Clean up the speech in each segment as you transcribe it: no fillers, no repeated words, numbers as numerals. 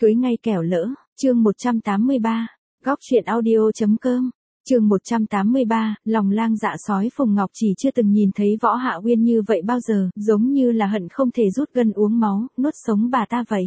Cưới ngay kẻo lỡ, chương 183, góc truyện audio.com, chương 183, lòng lang dạ sói Phùng Ngọc Chỉ chưa từng nhìn thấy Võ Hạ Uyên như vậy bao giờ, giống như là hận không thể rút gân uống máu, nuốt sống bà ta vậy.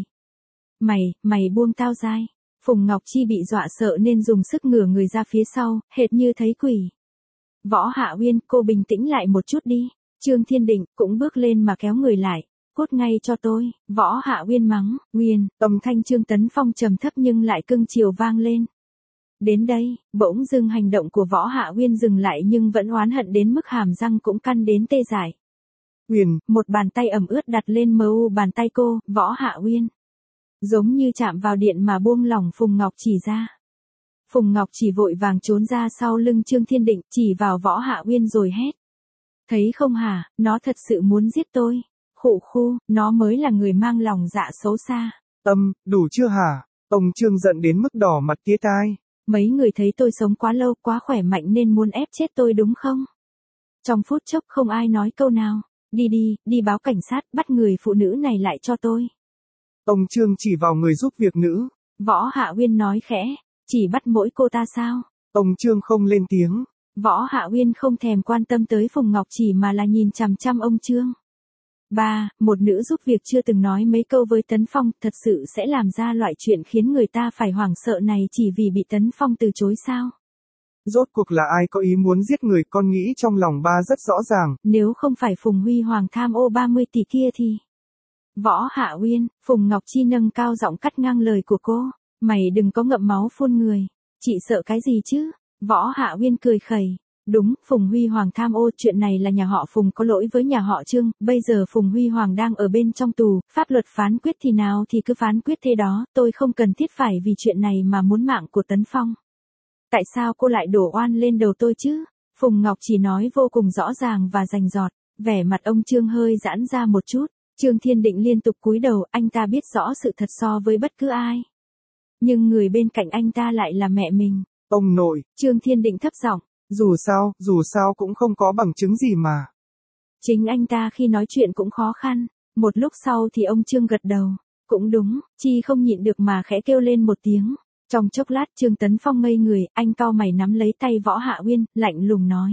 Mày buông tao dai. Phùng Ngọc Chi bị dọa sợ nên dùng sức ngửa người ra phía sau, hệt như thấy quỷ. Võ Hạ Uyên, cô bình tĩnh lại một chút đi. Trương Thiên Định cũng bước lên mà kéo người lại. Cút ngay cho tôi, Võ Hạ Uyên mắng, Uyên, âm thanh Trương Tấn Phong trầm thấp nhưng lại cưng chiều vang lên. Đến đây, bỗng dưng hành động của Võ Hạ Uyên dừng lại nhưng vẫn oán hận đến mức hàm răng cũng căn đến tê dại. Uyên, một bàn tay ẩm ướt đặt lên mờ u bàn tay cô, Võ Hạ Uyên. Giống như chạm vào điện mà buông lỏng Phùng Ngọc Chỉ ra. Phùng Ngọc Chỉ vội vàng trốn ra sau lưng Trương Thiên Định, chỉ vào Võ Hạ Uyên rồi hét. Thấy không hả, nó thật sự muốn giết tôi. Khụ khu, nó mới là người mang lòng dạ xấu xa. Đủ chưa hả? Ông Trương giận đến mức đỏ mặt tía tai. Mấy người thấy tôi sống quá lâu, quá khỏe mạnh nên muốn ép chết tôi đúng không? Trong phút chốc không ai nói câu nào. Đi báo cảnh sát, bắt người phụ nữ này lại cho tôi. Ông Trương chỉ vào người giúp việc nữ. Võ Hạ Uyên nói khẽ, chỉ bắt mỗi cô ta sao? Ông Trương không lên tiếng. Võ Hạ Uyên không thèm quan tâm tới Phùng Ngọc Chỉ mà là nhìn chằm chằm ông Trương. Một nữ giúp việc chưa từng nói mấy câu với Tấn Phong thật sự sẽ làm ra loại chuyện khiến người ta phải hoảng sợ này chỉ vì bị Tấn Phong từ chối sao? Rốt cuộc là ai có ý muốn giết người, con nghĩ trong lòng ba rất rõ ràng. Nếu không phải Phùng Huy Hoàng tham ô 30 tỷ kia thì... Võ Hạ Uyên, Phùng Ngọc Chi nâng cao giọng cắt ngang lời của cô. Mày đừng có ngậm máu phun người. Chị sợ cái gì chứ? Võ Hạ Uyên cười khẩy. Đúng, Phùng Huy Hoàng tham ô, chuyện này là nhà họ Phùng có lỗi với nhà họ Trương, bây giờ Phùng Huy Hoàng đang ở bên trong tù, pháp luật phán quyết thì nào thì cứ phán quyết thế đó, tôi không cần thiết phải vì chuyện này mà muốn mạng của Tấn Phong. Tại sao cô lại đổ oan lên đầu tôi chứ? Phùng Ngọc chỉ nói vô cùng rõ ràng và rành rọt, vẻ mặt ông Trương hơi giãn ra một chút, Trương Thiên Định liên tục cúi đầu, anh ta biết rõ sự thật so với bất cứ ai. Nhưng người bên cạnh anh ta lại là mẹ mình. Ông nội, Trương Thiên Định thấp giọng. Dù sao cũng không có bằng chứng gì mà. Chính anh ta khi nói chuyện cũng khó khăn. Một lúc sau thì ông Trương gật đầu. Cũng đúng, Chi không nhịn được mà khẽ kêu lên một tiếng. Trong chốc lát Trương Tấn Phong ngây người, anh cau mày nắm lấy tay Võ Hạ Uyên, lạnh lùng nói.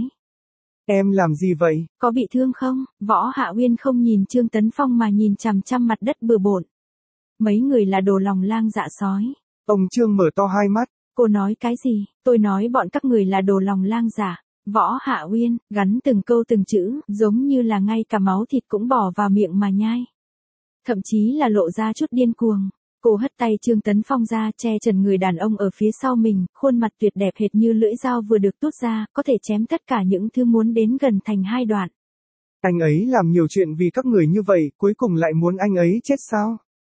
Em làm gì vậy? Có bị thương không? Võ Hạ Uyên không nhìn Trương Tấn Phong mà nhìn chằm chằm mặt đất bừa bộn. Mấy người là đồ lòng lang dạ sói. Ông Trương mở to hai mắt. Cô nói cái gì? Tôi nói bọn các người là đồ lòng lang dạ. Võ Hạ Uyên, gắn từng câu từng chữ, giống như là ngay cả máu thịt cũng bỏ vào miệng mà nhai. Thậm chí là lộ ra chút điên cuồng. Cô hất tay Trương Tấn Phong ra, che chắn người đàn ông ở phía sau mình, khuôn mặt tuyệt đẹp hệt như lưỡi dao vừa được tuốt ra, có thể chém tất cả những thứ muốn đến gần thành hai đoạn. Anh ấy làm nhiều chuyện vì các người như vậy, cuối cùng lại muốn anh ấy chết sao?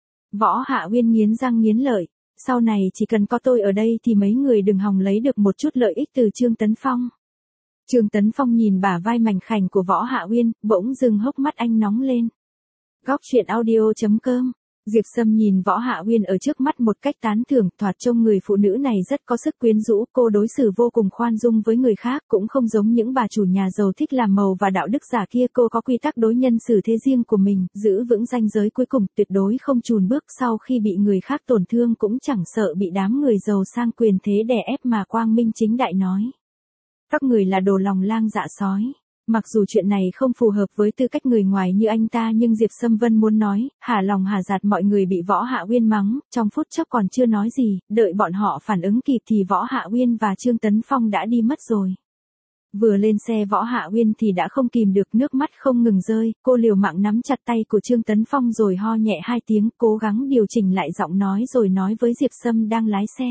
Võ Hạ Uyên nghiến răng nghiến lợi. Sau này chỉ cần có tôi ở đây thì mấy người đừng hòng lấy được một chút lợi ích từ Trương Tấn Phong. Trương Tấn Phong nhìn bả vai mảnh khảnh của Võ Hạ Uyên, bỗng dưng hốc mắt anh nóng lên. Góc truyện audio.com. Diệp Sâm nhìn Võ Hạ Uyên ở trước mắt một cách tán thưởng, thoạt trông người phụ nữ này rất có sức quyến rũ, cô đối xử vô cùng khoan dung với người khác, cũng không giống những bà chủ nhà giàu thích làm màu và đạo đức giả kia, cô có quy tắc đối nhân xử thế riêng của mình, giữ vững ranh giới cuối cùng, tuyệt đối không chùn bước sau khi bị người khác tổn thương cũng chẳng sợ bị đám người giàu sang quyền thế đè ép mà quang minh chính đại nói. Các người là đồ lòng lang dạ sói. Mặc dù chuyện này không phù hợp với tư cách người ngoài như anh ta nhưng Diệp Sâm Vân muốn nói, hả lòng hả giạt mọi người bị Võ Hạ Uyên mắng, trong phút chốc còn chưa nói gì, đợi bọn họ phản ứng kịp thì Võ Hạ Uyên và Trương Tấn Phong đã đi mất rồi. Vừa lên xe Võ Hạ Uyên thì đã không kìm được nước mắt không ngừng rơi, cô liều mạng nắm chặt tay của Trương Tấn Phong rồi ho nhẹ hai tiếng, cố gắng điều chỉnh lại giọng nói rồi nói với Diệp Sâm đang lái xe.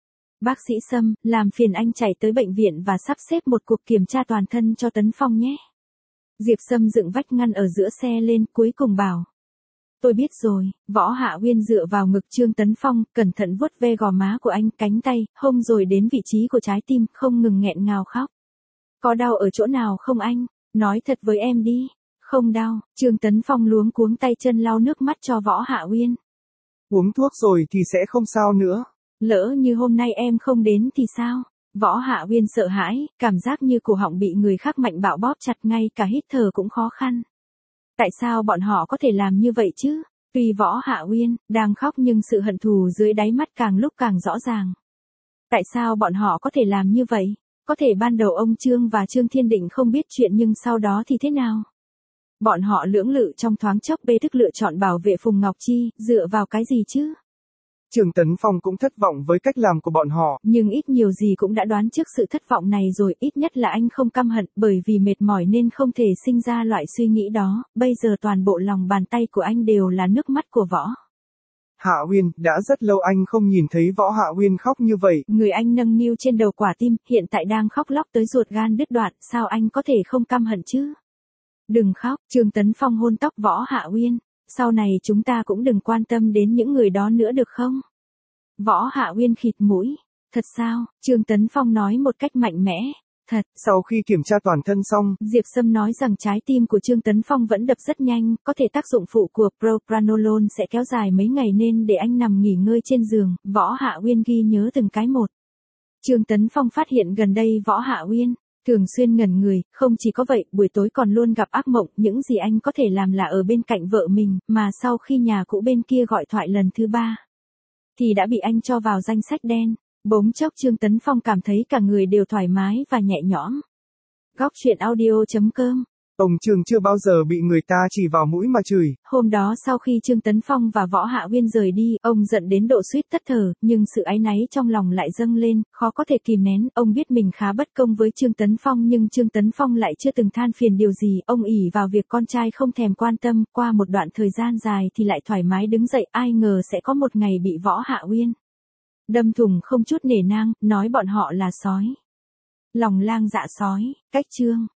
Bác sĩ Sâm, làm phiền anh chạy tới bệnh viện và sắp xếp một cuộc kiểm tra toàn thân cho Tấn Phong nhé. Diệp Sâm dựng vách ngăn ở giữa xe lên, cuối cùng bảo. Tôi biết rồi. Võ Hạ Uyên dựa vào ngực Trương Tấn Phong, cẩn thận vuốt ve gò má của anh, cánh tay, hông rồi đến vị trí của trái tim, không ngừng nghẹn ngào khóc. Có đau ở chỗ nào không anh? Nói thật với em đi. Không đau. Trương Tấn Phong luống cuống tay chân lau nước mắt cho Võ Hạ Uyên. Uống thuốc rồi thì sẽ không sao nữa. Lỡ như hôm nay em không đến thì sao? Võ Hạ Uyên sợ hãi, cảm giác như cổ họng bị người khác mạnh bạo bóp chặt, ngay cả hít thở cũng khó khăn. Tại sao bọn họ có thể làm như vậy chứ? Tuy Võ Hạ Uyên đang khóc nhưng sự hận thù dưới đáy mắt càng lúc càng rõ ràng. Tại sao bọn họ có thể làm như vậy? Có thể ban đầu ông Trương và Trương Thiên Định không biết chuyện nhưng sau đó thì thế nào? Bọn họ lưỡng lự trong thoáng chốc bê thức lựa chọn bảo vệ Phùng Ngọc Chi, dựa vào cái gì chứ? Trương Tấn Phong cũng thất vọng với cách làm của bọn họ. Nhưng ít nhiều gì cũng đã đoán trước sự thất vọng này rồi, ít nhất là anh không căm hận, bởi vì mệt mỏi nên không thể sinh ra loại suy nghĩ đó, bây giờ toàn bộ lòng bàn tay của anh đều là nước mắt của Võ Hạ Uyên, đã rất lâu anh không nhìn thấy Võ Hạ Uyên khóc như vậy. Người anh nâng niu trên đầu quả tim, hiện tại đang khóc lóc tới ruột gan đứt đoạn, sao anh có thể không căm hận chứ? Đừng khóc, Trương Tấn Phong hôn tóc Võ Hạ Uyên, sau này chúng ta cũng đừng quan tâm đến những người đó nữa được không? Võ Hạ Uyên khịt mũi, thật sao? Trương Tấn Phong nói một cách mạnh mẽ, thật. Sau khi kiểm tra toàn thân xong, Diệp Sâm nói rằng trái tim của Trương Tấn Phong vẫn đập rất nhanh, có thể tác dụng phụ của propranolol sẽ kéo dài mấy ngày nên để anh nằm nghỉ ngơi trên giường. Võ Hạ Uyên ghi nhớ từng cái một. Trương Tấn Phong phát hiện gần đây Võ Hạ Uyên thường xuyên ngẩn người, không chỉ có vậy, buổi tối còn luôn gặp ác mộng, những gì anh có thể làm là ở bên cạnh vợ mình, mà sau khi nhà cũ bên kia gọi thoại lần thứ 3, thì đã bị anh cho vào danh sách đen. Bỗng chốc Trương Tấn Phong cảm thấy cả người đều thoải mái và nhẹ nhõm. Góc truyện audio.com. Ông Trương chưa bao giờ bị người ta chỉ vào mũi mà chửi. Hôm đó sau khi Trương Tấn Phong và Võ Hạ Uyên rời đi, ông giận đến độ suýt tắt thở, nhưng sự áy náy trong lòng lại dâng lên, khó có thể kìm nén. Ông biết mình khá bất công với Trương Tấn Phong nhưng Trương Tấn Phong lại chưa từng than phiền điều gì. Ông ỷ vào việc con trai không thèm quan tâm, qua một đoạn thời gian dài thì lại thoải mái đứng dậy. Ai ngờ sẽ có một ngày bị Võ Hạ Uyên đâm thủng không chút nể nang, nói bọn họ là sói. Lòng lang dạ sói, cách chương.